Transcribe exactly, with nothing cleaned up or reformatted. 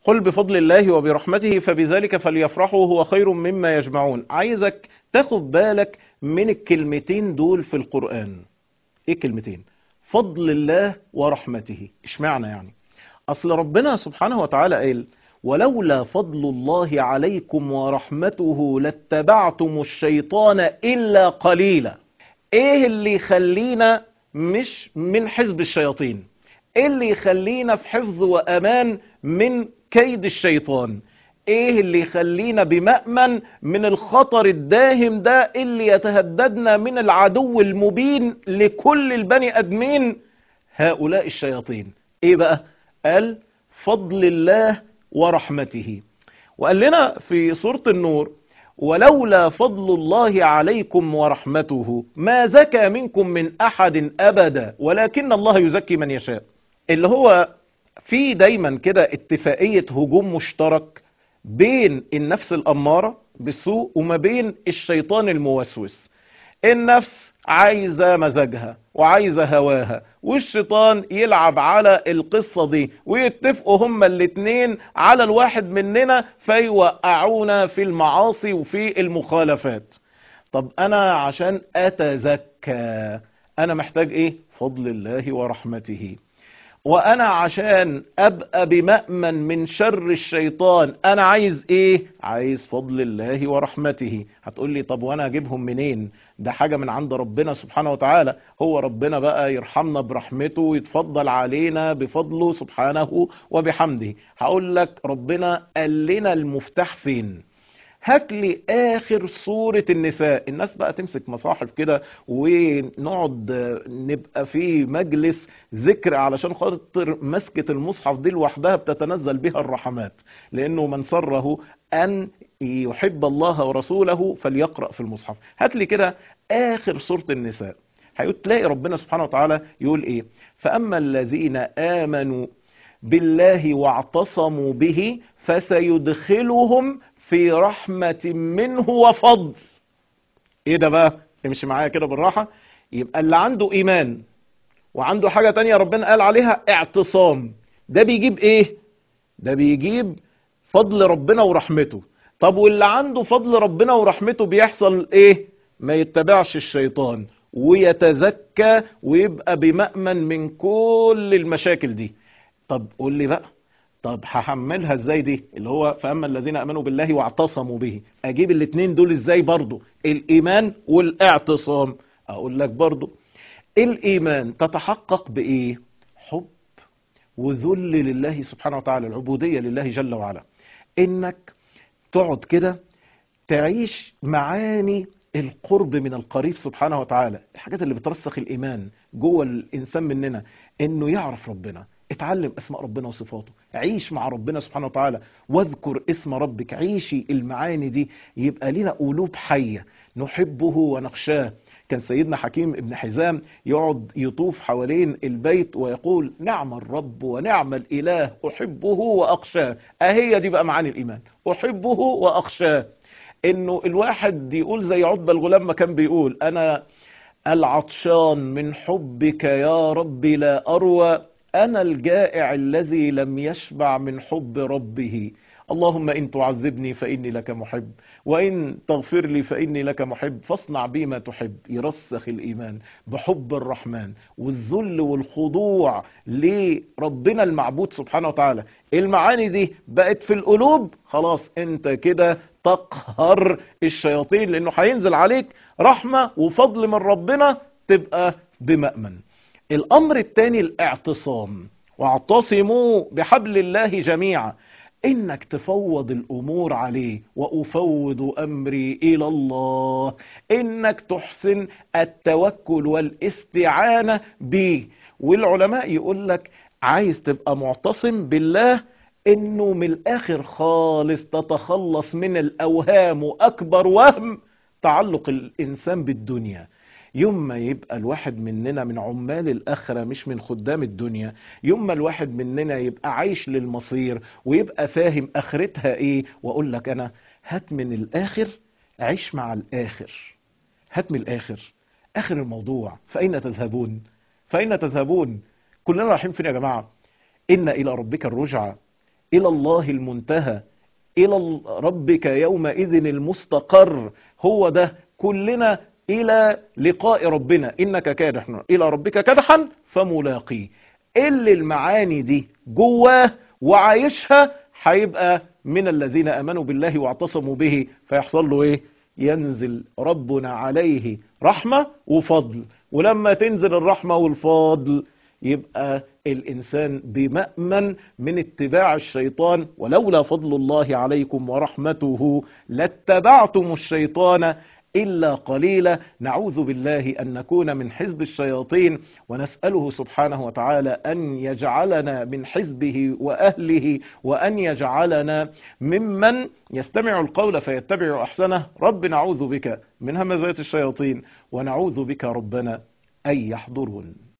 قل بفضل الله وبرحمته فبذلك فليفرحوا هو خير مما يجمعون. عايزك تاخد بالك من الكلمتين دول في القرآن. ايه كلمتين؟ فضل الله ورحمته. اشمعنى يعني؟ اصل ربنا سبحانه وتعالى قال ولولا فضل الله عليكم ورحمته لاتبعتم الشيطان الا قليلا. ايه اللي يخلينا مش من حزب الشياطين؟ ايه اللي يخلينا في حفظ وامان من كيد الشيطان؟ ايه اللي يخلينا بمأمن من الخطر الداهم ده اللي يتهددنا من العدو المبين لكل البني ادمين، هؤلاء الشياطين؟ ايه بقى؟ قال فضل الله ورحمته. وقال لنا في سورة النور ولولا فضل الله عليكم ورحمته ما زكى منكم من احد ابدا ولكن الله يزكي من يشاء. اللي هو في دايما كده اتفاقية هجوم مشترك بين النفس الأمارة بالسوء وما بين الشيطان الموسوس. النفس عايزة مزاجها وعايزة هواها، والشيطان يلعب على القصة دي ويتفقوا هما الاتنين على الواحد مننا فيوقعونا في المعاصي وفي المخالفات. طب أنا عشان أتزكى أنا محتاج إيه؟ فضل الله ورحمته. وانا عشان ابقى بمأمن من شر الشيطان انا عايز ايه؟ عايز فضل الله ورحمته. هتقول لي طب وانا اجيبهم منين؟ ده حاجة من عند ربنا سبحانه وتعالى. هو ربنا بقى يرحمنا برحمته ويتفضل علينا بفضله سبحانه وبحمده. هقول لك ربنا قال لنا المفتاح فين. هات لي اخر سورة النساء. الناس بقى تمسك مصاحف كده ونقعد نبقى في مجلس ذكر علشان خاطر مسكة المصحف دي لوحدها بتتنزل بها الرحمات، لانه من سره ان يحب الله ورسوله فليقرأ في المصحف. هات لي كده اخر سورة النساء، هتلاقي ربنا سبحانه وتعالى يقول ايه؟ فاما الذين امنوا بالله واعتصموا به فسيدخلهم في رحمة منه وفضل. ايه ده بقى؟ امشي معايا كده بالراحة. يبقى اللي عنده ايمان وعنده حاجة تانية ربنا قال عليها اعتصام، ده بيجيب ايه؟ ده بيجيب فضل ربنا ورحمته. طب واللي عنده فضل ربنا ورحمته بيحصل ايه؟ ما يتبعش الشيطان ويتزكى ويبقى بمأمن من كل المشاكل دي. طب قول لي بقى، طب هحملها ازاي دي اللي هو فاما الذين امنوا بالله واعتصموا به؟ اجيب الاتنين دول ازاي برضو؟ الايمان والاعتصام. اقول لك برضو الايمان تتحقق بايه؟ حب وذل لله سبحانه وتعالى، العبودية لله جل وعلا. انك تقعد كده تعيش معاني القرب من القريب سبحانه وتعالى، الحاجات اللي بترسخ الايمان جوه الانسان مننا، انه يعرف ربنا. اتعلم اسماء ربنا وصفاته، عيش مع ربنا سبحانه وتعالى واذكر اسم ربك، عيشي المعاني دي. يبقى لنا قلوب حية نحبه ونخشاه. كان سيدنا حكيم ابن حزام يقعد يطوف حوالين البيت ويقول نعم الرب ونعم الإله أحبه وأخشاه. أهي دي بقى معاني الإيمان، أحبه وأخشاه. إنه الواحد يقول زي عتبة الغلام ما كان بيقول أنا العطشان من حبك يا رب لا أروى، أنا الجائع الذي لم يشبع من حب ربه. اللهم إن تعذبني فإني لك محب وإن تغفر لي فإني لك محب فاصنع بي ما تحب. يرسخ الإيمان بحب الرحمن والذل والخضوع لربنا المعبود سبحانه وتعالى. المعاني دي بقت في القلوب، خلاص انت كده تقهر الشياطين، لأنه هينزل عليك رحمة وفضل من ربنا تبقى بمأمن. الأمر الثاني الاعتصام، واعتصموا بحبل الله جميعا. انك تفوض الامور عليه، وافوض امري الى الله. انك تحسن التوكل والاستعانة به. والعلماء يقول لك عايز تبقى معتصم بالله، انه من الاخر خالص تتخلص من الاوهام. واكبر وهم تعلق الانسان بالدنيا. يوم ما يبقى الواحد مننا من عمال الآخرة مش من خدام الدنيا، يوم ما الواحد مننا يبقى عايش للمصير ويبقى فاهم آخرتها ايه. واقول لك انا هات من الآخر، عيش مع الآخر، هات من الآخر. آخر الموضوع فأين تذهبون؟ فأين تذهبون؟ كلنا رايحين فين يا جماعة؟ إن إلى ربك الرجعى. إلى الله المنتهى، إلى ربك يومئذ المستقر. هو ده كلنا إلى لقاء ربنا، إنك كادح إلى ربك كدحا فملاقيه. اللي المعاني دي جواه وعايشها هيبقى من الذين آمنوا بالله واعتصموا به، فيحصل له إيه؟ ينزل ربنا عليه رحمة وفضل. ولما تنزل الرحمة والفضل يبقى الإنسان بمأمن من اتباع الشيطان. ولولا فضل الله عليكم ورحمته لاتبعتم الشيطان إلا قليلا. نعوذ بالله أن نكون من حزب الشياطين، ونسأله سبحانه وتعالى أن يجعلنا من حزبه وأهله، وأن يجعلنا ممن يستمع القول فيتبع أحسنه. رب نعوذ بك من همزات الشياطين، ونعوذ بك ربنا أن يحضرون.